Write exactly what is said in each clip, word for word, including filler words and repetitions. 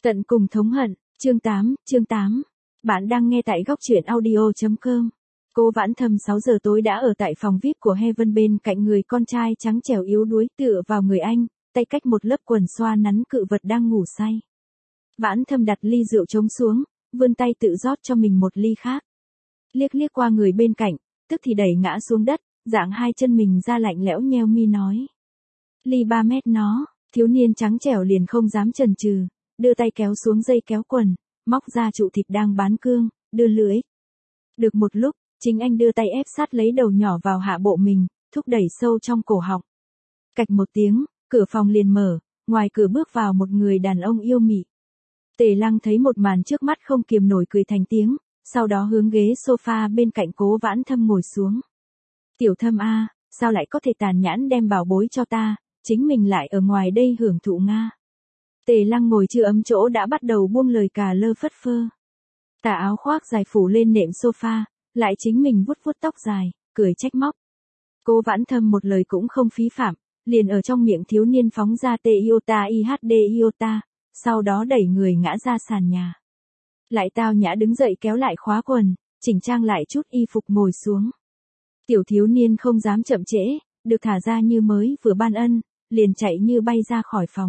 Tận cùng thống hận, chương tám, chương tám. Bạn đang nghe tại góc truyện audio chấm com. Cố Vãn Thâm sáu giờ tối đã ở tại phòng vi ai pi của Heaven bên cạnh người con trai trắng trẻo yếu đuối tựa vào người anh, tay cách một lớp quần xoa nắn cự vật đang ngủ say. Vãn Thâm đặt ly rượu trống xuống, vươn tay tự rót cho mình một ly khác. Liếc liếc qua người bên cạnh, tức thì đẩy ngã xuống đất, dạng hai chân mình ra lạnh lẽo nheo mi nói. Ly ba mét nó, thiếu niên trắng trẻo liền không dám chần chừ, đưa tay kéo xuống dây kéo quần, móc ra trụ thịt đang bán cương, đưa lưỡi. Được một lúc, chính anh đưa tay ép sát lấy đầu nhỏ vào hạ bộ mình, thúc đẩy sâu trong cổ họng. Cạch một tiếng, cửa phòng liền mở, ngoài cửa bước vào một người đàn ông yêu mị. Tề Lăng thấy một màn trước mắt không kiềm nổi cười thành tiếng, sau đó hướng ghế sofa bên cạnh Cố Vãn Thâm ngồi xuống. Tiểu Thâm a, sao lại có thể tàn nhẫn đem bảo bối cho ta, chính mình lại ở ngoài đây hưởng thụ nga. Tề Lăng ngồi chưa ấm chỗ đã bắt đầu buông lời cà lơ phất phơ. Tà áo khoác dài phủ lên nệm sofa, lại chính mình vuốt vuốt tóc dài, cười trách móc. Cố Vãn Thâm một lời cũng không phí phạm, liền ở trong miệng thiếu niên phóng ra tê iota ihd iota, sau đó đẩy người ngã ra sàn nhà. Lại tao nhã đứng dậy kéo lại khóa quần, chỉnh trang lại chút y phục ngồi xuống. Tiểu thiếu niên không dám chậm trễ, được thả ra như mới vừa ban ân, liền chạy như bay ra khỏi phòng.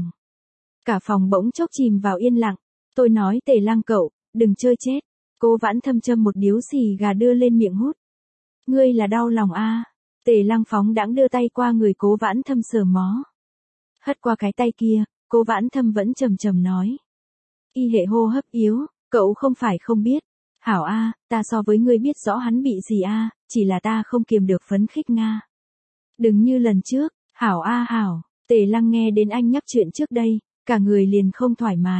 Cả phòng bỗng chốc chìm vào yên lặng, tôi nói Tề Lăng cậu, đừng chơi chết. Cố Vãn Thâm châm một điếu xì gà đưa lên miệng hút. Ngươi là đau lòng a? À. Tề Lăng phóng đãng đưa tay qua người Cố Vãn Thâm sờ mó. Hất qua cái tay kia, Cố Vãn Thâm vẫn trầm trầm nói. Y hệ hô hấp yếu, cậu không phải không biết. Hảo a, à, ta so với ngươi biết rõ hắn bị gì a, à, chỉ là ta không kiềm được phấn khích nga. Đừng như lần trước, Hảo a à, Hảo, Tề Lăng nghe đến anh nhắc chuyện trước đây, cả người liền không thoải mái.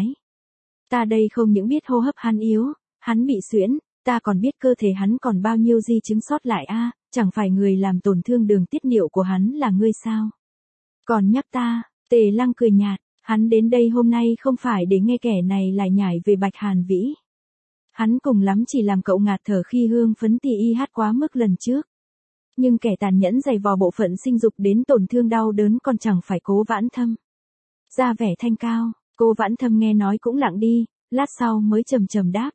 Ta đây không những biết hô hấp hắn yếu, hắn bị suyễn, ta còn biết cơ thể hắn còn bao nhiêu di chứng sót lại a, à, chẳng phải người làm tổn thương đường tiết niệu của hắn là ngươi sao? Còn nhắc ta, Tề Lăng cười nhạt, hắn đến đây hôm nay không phải để nghe kẻ này lại nhải về Bạch Hàn Vĩ. Hắn cùng lắm chỉ làm cậu ngạt thở khi hương phấn tì y hát quá mức lần trước. Nhưng kẻ tàn nhẫn giày vò bộ phận sinh dục đến tổn thương đau đớn còn chẳng phải Cố Vãn Thâm. Ra vẻ thanh cao, Cố Vãn Thâm nghe nói cũng lặng đi, lát sau mới trầm trầm đáp.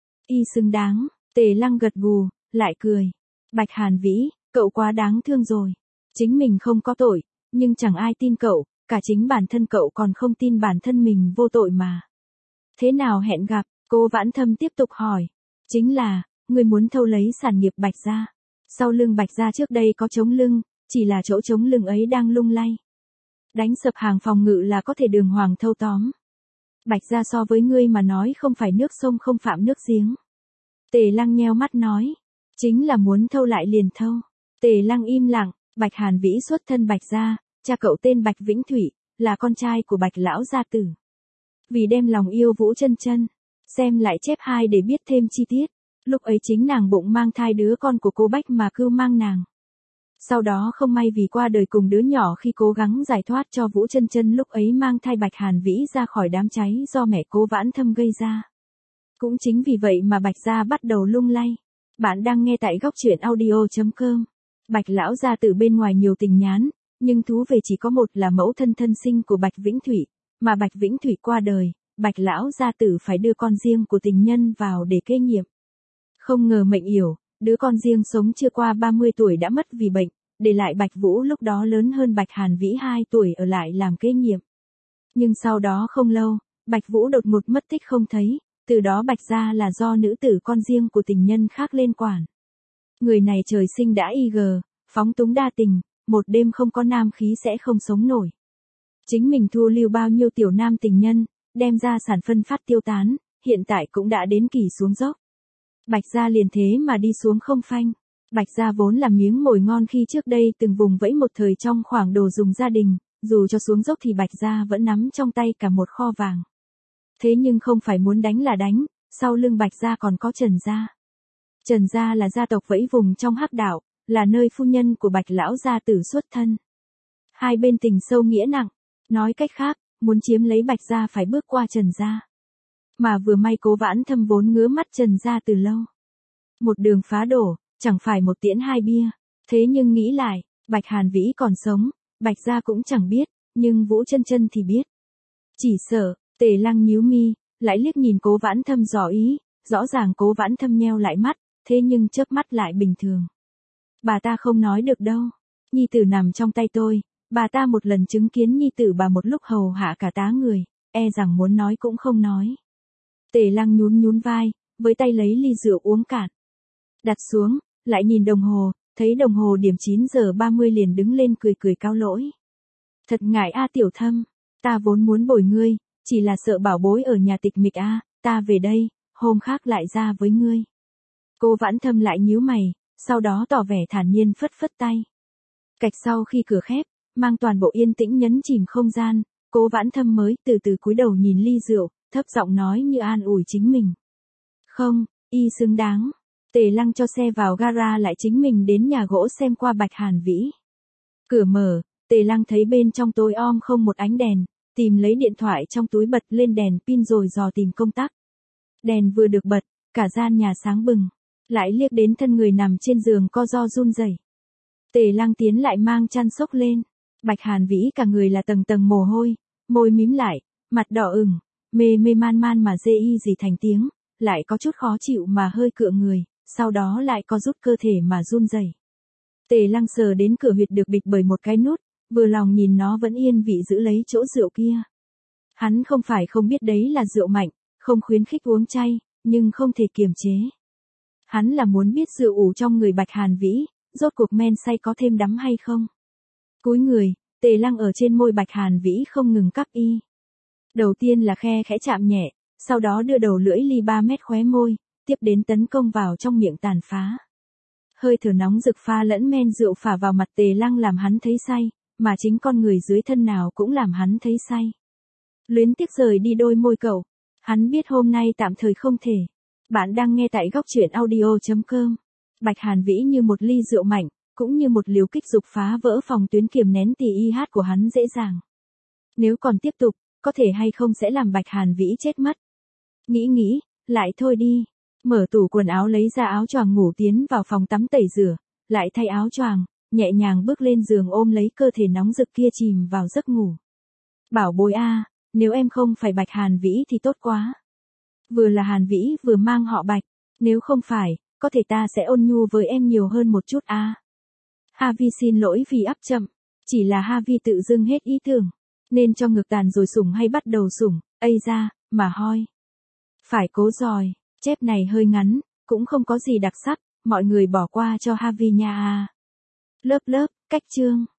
Y xứng đáng, Tề Lăng gật gù, lại cười. Bạch Hàn Vĩ, cậu quá đáng thương rồi. Chính mình không có tội, nhưng chẳng ai tin cậu, cả chính bản thân cậu còn không tin bản thân mình vô tội mà. Thế nào hẹn gặp? Cố Vãn Thâm tiếp tục hỏi. Chính là, người muốn thâu lấy sản nghiệp Bạch gia. Sau lưng Bạch gia trước đây có trống lưng, chỉ là chỗ trống lưng ấy đang lung lay. Đánh sập hàng phòng ngự là có thể đường hoàng thâu tóm. Bạch gia so với ngươi mà nói không phải nước sông không phạm nước giếng. Tề Lăng nheo mắt nói. Chính là muốn thâu lại liền thâu. Tề Lăng im lặng, Bạch Hàn Vĩ xuất thân Bạch gia, cha cậu tên Bạch Vĩnh Thủy, là con trai của Bạch lão gia tử. Vì đem lòng yêu Vũ Chân Chân, xem lại chép hai để biết thêm chi tiết. Lúc ấy chính nàng bụng mang thai đứa con của cô Bách mà cưu mang nàng. Sau đó không may vì qua đời cùng đứa nhỏ khi cố gắng giải thoát cho Vũ Chân Chân lúc ấy mang thai Bạch Hàn Vĩ ra khỏi đám cháy do mẹ Cố Vãn Thâm gây ra. Cũng chính vì vậy mà Bạch gia bắt đầu lung lay. Bạn đang nghe tại góc truyện audio chấm com. Bạch lão gia tử bên ngoài nhiều tình nhán, nhưng thú về chỉ có một là mẫu thân thân sinh của Bạch Vĩnh Thủy, mà Bạch Vĩnh Thủy qua đời, Bạch lão gia tử phải đưa con riêng của tình nhân vào để kế nhiệm. Không ngờ mệnh yểu, đứa con riêng sống chưa qua ba mươi tuổi đã mất vì bệnh, để lại Bạch Vũ lúc đó lớn hơn Bạch Hàn Vĩ hai tuổi ở lại làm kế nhiệm. Nhưng sau đó không lâu, Bạch Vũ đột ngột mất tích không thấy, từ đó Bạch gia là do nữ tử con riêng của tình nhân khác lên quản. Người này trời sinh đã y gờ, phóng túng đa tình, một đêm không có nam khí sẽ không sống nổi. Chính mình thu lưu bao nhiêu tiểu nam tình nhân, đem ra sản phân phát tiêu tán, hiện tại cũng đã đến kỳ xuống dốc. Bạch gia liền thế mà đi xuống không phanh. Bạch gia vốn là miếng mồi ngon khi trước đây từng vùng vẫy một thời trong khoảng đồ dùng gia đình, dù cho xuống dốc thì Bạch gia vẫn nắm trong tay cả một kho vàng. Thế nhưng không phải muốn đánh là đánh, sau lưng Bạch gia còn có Trần gia. Trần gia là gia tộc vẫy vùng trong Hắc Đạo, là nơi phu nhân của Bạch lão gia tử xuất thân. Hai bên tình sâu nghĩa nặng, nói cách khác, muốn chiếm lấy Bạch gia phải bước qua Trần gia. Mà vừa may Cố Vãn Thâm vốn ngứa mắt Trần gia từ lâu. Một đường phá đổ, chẳng phải một tiễn hai bia. Thế nhưng nghĩ lại, Bạch Hàn Vĩ còn sống, Bạch gia cũng chẳng biết, nhưng Vũ Chân Chân thì biết. Chỉ sợ, Tề Lăng nhíu mi, lại liếc nhìn Cố Vãn Thâm dò ý, rõ ràng Cố Vãn Thâm nheo lại mắt, thế nhưng chớp mắt lại bình thường. Bà ta không nói được đâu, nhi tử nằm trong tay tôi, bà ta một lần chứng kiến nhi tử bà một lúc hầu hạ cả tá người, e rằng muốn nói cũng không nói. Tề Lăng nhún nhún vai, với tay lấy ly rượu uống cạn. Đặt xuống, lại nhìn đồng hồ, thấy đồng hồ điểm chín giờ ba mươi liền đứng lên cười cười cáo lỗi. Thật ngại a Tiểu Thâm, ta vốn muốn bồi ngươi, chỉ là sợ bảo bối ở nhà tịch mịch a, ta về đây, hôm khác lại ra với ngươi. Cố Vãn Thâm lại nhíu mày, sau đó tỏ vẻ thản nhiên phất phất tay. Cạch sau khi cửa khép, mang toàn bộ yên tĩnh nhấn chìm không gian, Cố Vãn Thâm mới từ từ cúi đầu nhìn ly rượu, thấp giọng nói như an ủi chính mình. Không, y xứng đáng. Tề Lăng cho xe vào gara lại chính mình đến nhà gỗ xem qua Bạch Hàn Vĩ. Cửa mở, Tề Lăng thấy bên trong tối om không một ánh đèn, tìm lấy điện thoại trong túi bật lên đèn pin rồi dò tìm công tắc. Đèn vừa được bật, cả gian nhà sáng bừng, lại liếc đến thân người nằm trên giường co ro run rẩy. Tề Lăng tiến lại mang chăn xốc lên, Bạch Hàn Vĩ cả người là tầng tầng mồ hôi, môi mím lại, mặt đỏ ửng, mê mê man man mà dê y gì thành tiếng, lại có chút khó chịu mà hơi cựa người, sau đó lại có rút cơ thể mà run rẩy. Tề Lăng sờ đến cửa huyệt được bịt bởi một cái nút, vừa lòng nhìn nó vẫn yên vị giữ lấy chỗ rượu kia. Hắn không phải không biết đấy là rượu mạnh, không khuyến khích uống chay, nhưng không thể kiềm chế. Hắn là muốn biết rượu ủ trong người Bạch Hàn Vĩ, rốt cuộc men say có thêm đắm hay không. Cúi người, Tề Lăng ở trên môi Bạch Hàn Vĩ không ngừng cắp y. Đầu tiên là khe khẽ chạm nhẹ, sau đó đưa đầu lưỡi ly ba mét khóe môi, tiếp đến tấn công vào trong miệng tàn phá. Hơi thở nóng rực pha lẫn men rượu phả vào mặt Tề Lăng làm hắn thấy say, mà chính con người dưới thân nào cũng làm hắn thấy say. Luyến tiếc rời đi đôi môi cậu, hắn biết hôm nay tạm thời không thể. Bạn đang nghe tại góc truyện audio chấm com. Bạch Hàn Vĩ như một ly rượu mạnh, cũng như một liều kích dục phá vỡ phòng tuyến kiềm nén tì i hát của hắn dễ dàng. Nếu còn tiếp tục, có thể hay không sẽ làm Bạch Hàn Vĩ chết mất. Nghĩ nghĩ, lại thôi đi. Mở tủ quần áo lấy ra áo choàng ngủ tiến vào phòng tắm tẩy rửa, lại thay áo choàng, nhẹ nhàng bước lên giường ôm lấy cơ thể nóng rực kia chìm vào giấc ngủ. Bảo bối a, nếu em không phải Bạch Hàn Vĩ thì tốt quá. Vừa là Hàn Vĩ vừa mang họ Bạch, nếu không phải, có thể ta sẽ ôn nhu với em nhiều hơn một chút a. À. Havi xin lỗi vì áp chậm, chỉ là Havi tự dưng hết ý tưởng, nên cho ngược tàn rồi sủng hay bắt đầu sủng, ây ra, mà hoi. Phải cố rồi, chép này hơi ngắn, cũng không có gì đặc sắc, mọi người bỏ qua cho Havi nha a. Lớp lớp, cách chương.